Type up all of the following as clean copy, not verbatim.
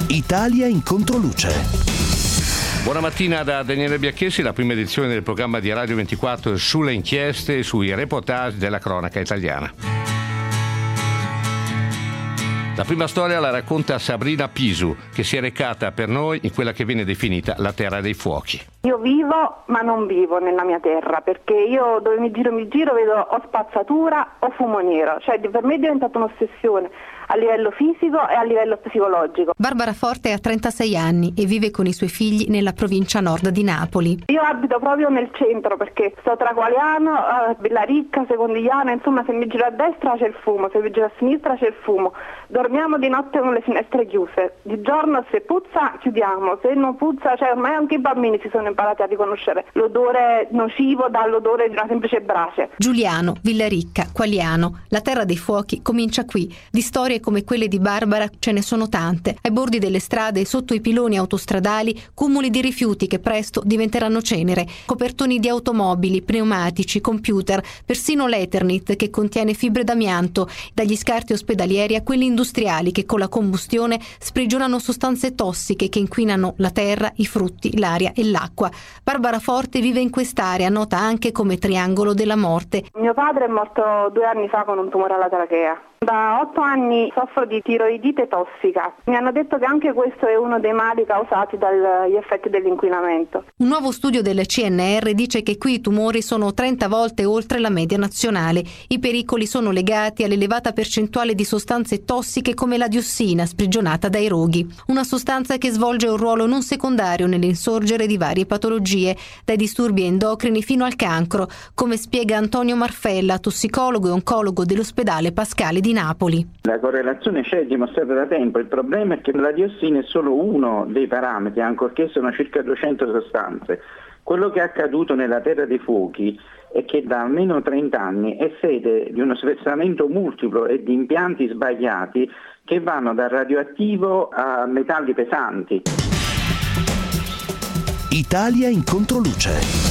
Italia in controluce. Buona mattina da Daniele Biacchessi, la prima edizione del programma di Radio 24 sulle inchieste e sui reportage della cronaca italiana. La prima storia la racconta Sabrina Pisu, che si è recata per noi in quella che viene definita la Terra dei Fuochi. Io vivo, ma non vivo nella mia terra, perché io dove mi giro vedo o spazzatura o fumo nero, cioè per me è diventata un'ossessione a livello fisico e a livello psicologico. Barbara Forte ha 36 anni e vive con i suoi figli nella provincia nord di Napoli. Io abito proprio nel centro perché sto tra Qualiano, Villaricca, Secondigliano, insomma se mi giro a destra c'è il fumo, se mi giro a sinistra c'è il fumo. Dormiamo di notte con le finestre chiuse, di giorno se puzza chiudiamo, se non puzza, cioè ormai anche i bambini si sono imparati a riconoscere l'odore nocivo dall'odore di una semplice brace. Giuliano, Villaricca, Qualiano, la Terra dei Fuochi comincia qui. Di storie come quelle di Barbara ce ne sono tante. Ai bordi delle strade e sotto i piloni autostradali cumuli di rifiuti che presto diventeranno cenere, copertoni di automobili, pneumatici, computer, persino l'Eternit che contiene fibre d'amianto, dagli scarti ospedalieri a quelli industriali che con la combustione sprigionano sostanze tossiche che inquinano la terra, i frutti, l'aria e l'acqua. Barbara Forte vive in quest'area, nota anche come Triangolo della Morte. Mio padre è morto 2 anni fa con un tumore alla trachea. Da 8 anni soffro di tiroidite tossica. Mi hanno detto che anche questo è uno dei mali causati dagli effetti dell'inquinamento. Un nuovo studio del CNR dice che qui i tumori sono 30 volte oltre la media nazionale. I pericoli sono legati all'elevata percentuale di sostanze tossiche come la diossina sprigionata dai roghi. Una sostanza che svolge un ruolo non secondario nell'insorgere di varie patologie, dai disturbi endocrini fino al cancro, come spiega Antonio Marfella, tossicologo e oncologo dell'ospedale Pascale di Napoli. La correlazione c'è dimostrata da tempo, il problema è che la diossina è solo uno dei parametri, ancorché sono circa 200 sostanze. Quello che è accaduto nella Terra dei Fuochi è che da almeno 30 anni è sede di uno sversamento multiplo e di impianti sbagliati che vanno dal radioattivo a metalli pesanti. Italia in controluce.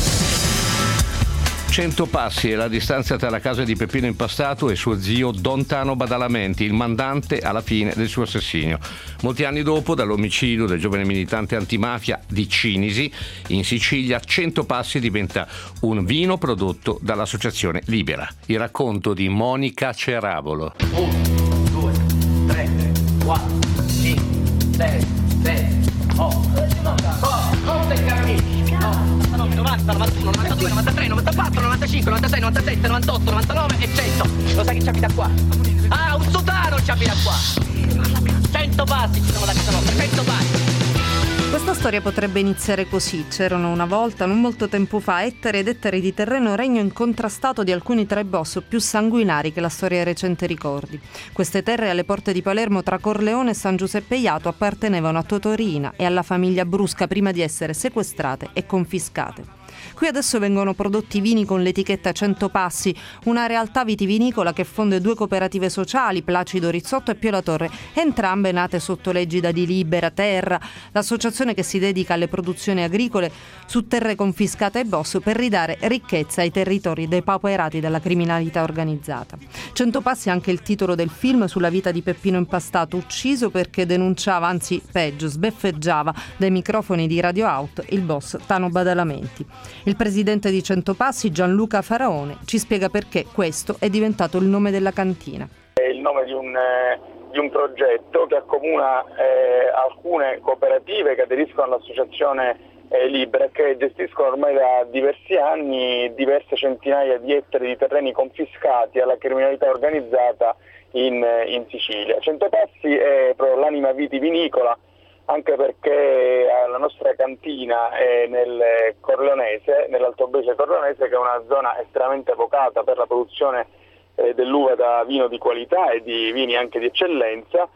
100 passi è la distanza tra la casa di Peppino Impastato e suo zio Don Tano Badalamenti, il mandante alla fine del suo assassinio. Molti anni dopo, dall'omicidio del giovane militante antimafia di Cinisi, in Sicilia, 100 passi diventa un vino prodotto dall'associazione Libera. Il racconto di Monica Ceravolo. 1, 2, 3, 4, 5, 6, 7, 8, 9 caramelle. 90, 91, 92, 93, 94, 95, 96, 97, 98, 99 e 100. Lo sai che ci abita qua? Ah, un sotano ci abita qua. 100 passi ci sono da casa nostra, 100 passi. Questa storia potrebbe iniziare così. C'erano una volta, non molto tempo fa, ettere ed ettere di terreno regno incontrastato di alcuni tra i boss più sanguinari che la storia recente ricordi. Queste terre alle porte di Palermo tra Corleone e San Giuseppe Jato appartenevano a Totorina e alla famiglia Brusca prima di essere sequestrate e confiscate. Qui adesso vengono prodotti vini con l'etichetta 100 Passi, una realtà vitivinicola che fonde 2 cooperative sociali, Placido Rizzotto e Pio La Torre, entrambe nate sotto l'egida di Libera Terra, l'associazione che si dedica alle produzioni agricole su terre confiscate ai boss per ridare ricchezza ai territori depauperati dalla criminalità organizzata. 100 Passi è anche il titolo del film sulla vita di Peppino Impastato, ucciso perché denunciava, anzi peggio, sbeffeggiava dai microfoni di Radio Out il boss Tano Badalamenti. Il presidente di 100 Passi, Gianluca Faraone, ci spiega perché questo è diventato il nome della cantina. È il nome di un progetto che accomuna alcune cooperative che aderiscono all'associazione Libera, che gestiscono ormai da diversi anni diverse centinaia di ettari di terreni confiscati alla criminalità organizzata in Sicilia. 100 Passi è proprio l'anima vitivinicola, anche perché la nostra cantina è nel Corleonese, nell'Altobrece Corleonese, che è una zona estremamente vocata per la produzione dell'uva da vino di qualità e di vini anche di eccellenza,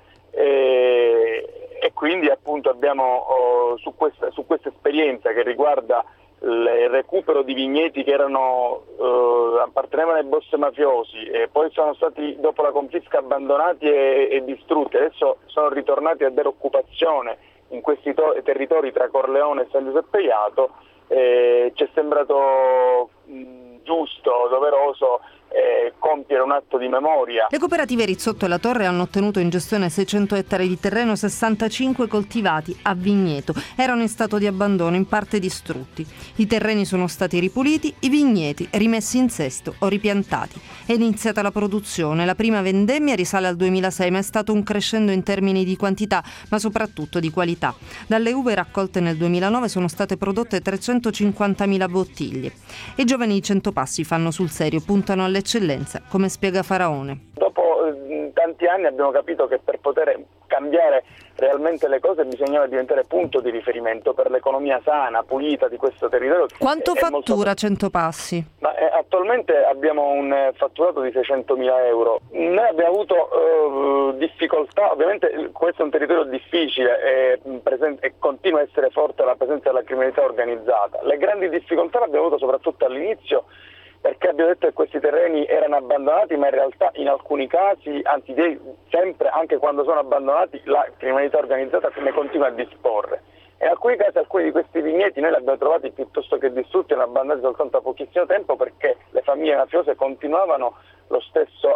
e quindi appunto abbiamo su questa esperienza che riguarda il recupero di vigneti che appartenevano ai boss mafiosi e poi sono stati dopo la confisca abbandonati e distrutti, adesso sono ritornati a dare occupazione in questi territori tra Corleone e San Giuseppe Jato. Ci è sembrato giusto, doveroso compiere un atto di memoria. Le cooperative Rizzotto e La Torre hanno ottenuto in gestione 600 ettari di terreno, 65 coltivati a vigneto. Erano in stato di abbandono, in parte distrutti. I terreni sono stati ripuliti, i vigneti rimessi in sesto o ripiantati. È iniziata la produzione. La prima vendemmia risale al 2006, ma è stato un crescendo in termini di quantità, ma soprattutto di qualità. Dalle uve raccolte nel 2009 sono state prodotte 350.000 bottiglie. E i giovani di Centopassi fanno sul serio, puntano all'eccellenza, come spiega Faraone. Dopo tanti anni abbiamo capito che per poter cambiare realmente le cose bisognava diventare punto di riferimento per l'economia sana, pulita di questo territorio. Quanto fattura Centopassi? Ma, attualmente abbiamo un fatturato di 600.000 euro. Noi abbiamo avuto difficoltà, ovviamente questo è un territorio difficile e continua a essere forte la presenza della criminalità organizzata. Le grandi difficoltà le abbiamo avuto soprattutto all'inizio, perché abbiamo detto che questi terreni erano abbandonati, ma in realtà in alcuni casi, anzi sempre, anche quando sono abbandonati, la criminalità organizzata ne continua a disporre. E in alcuni casi alcuni di questi vigneti noi li abbiamo trovati piuttosto che distrutti e abbandonati soltanto a pochissimo tempo, perché le famiglie mafiose continuavano lo stesso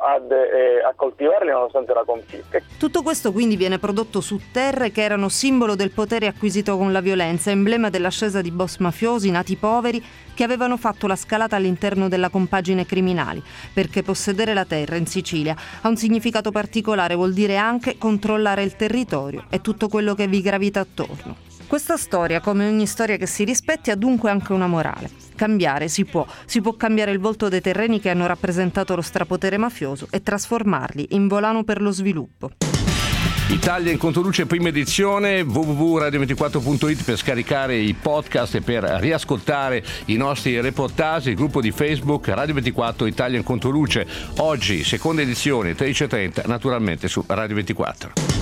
a coltivarli nonostante la confisca. Tutto questo quindi viene prodotto su terre che erano simbolo del potere acquisito con la violenza, emblema dell'ascesa di boss mafiosi nati poveri che avevano fatto la scalata all'interno della compagine criminali, perché possedere la terra in Sicilia ha un significato particolare, vuol dire anche controllare il territorio e tutto quello che vi gravita attorno. Questa storia, come ogni storia che si rispetti, ha dunque anche una morale. Cambiare si può cambiare il volto dei terreni che hanno rappresentato lo strapotere mafioso e trasformarli in volano per lo sviluppo. Italia in Controluce, prima edizione, www.radio24.it per scaricare i podcast e per riascoltare i nostri reportage, il gruppo di Facebook Radio 24 Italia in Controluce. Oggi, seconda edizione, 13:30, naturalmente su Radio 24.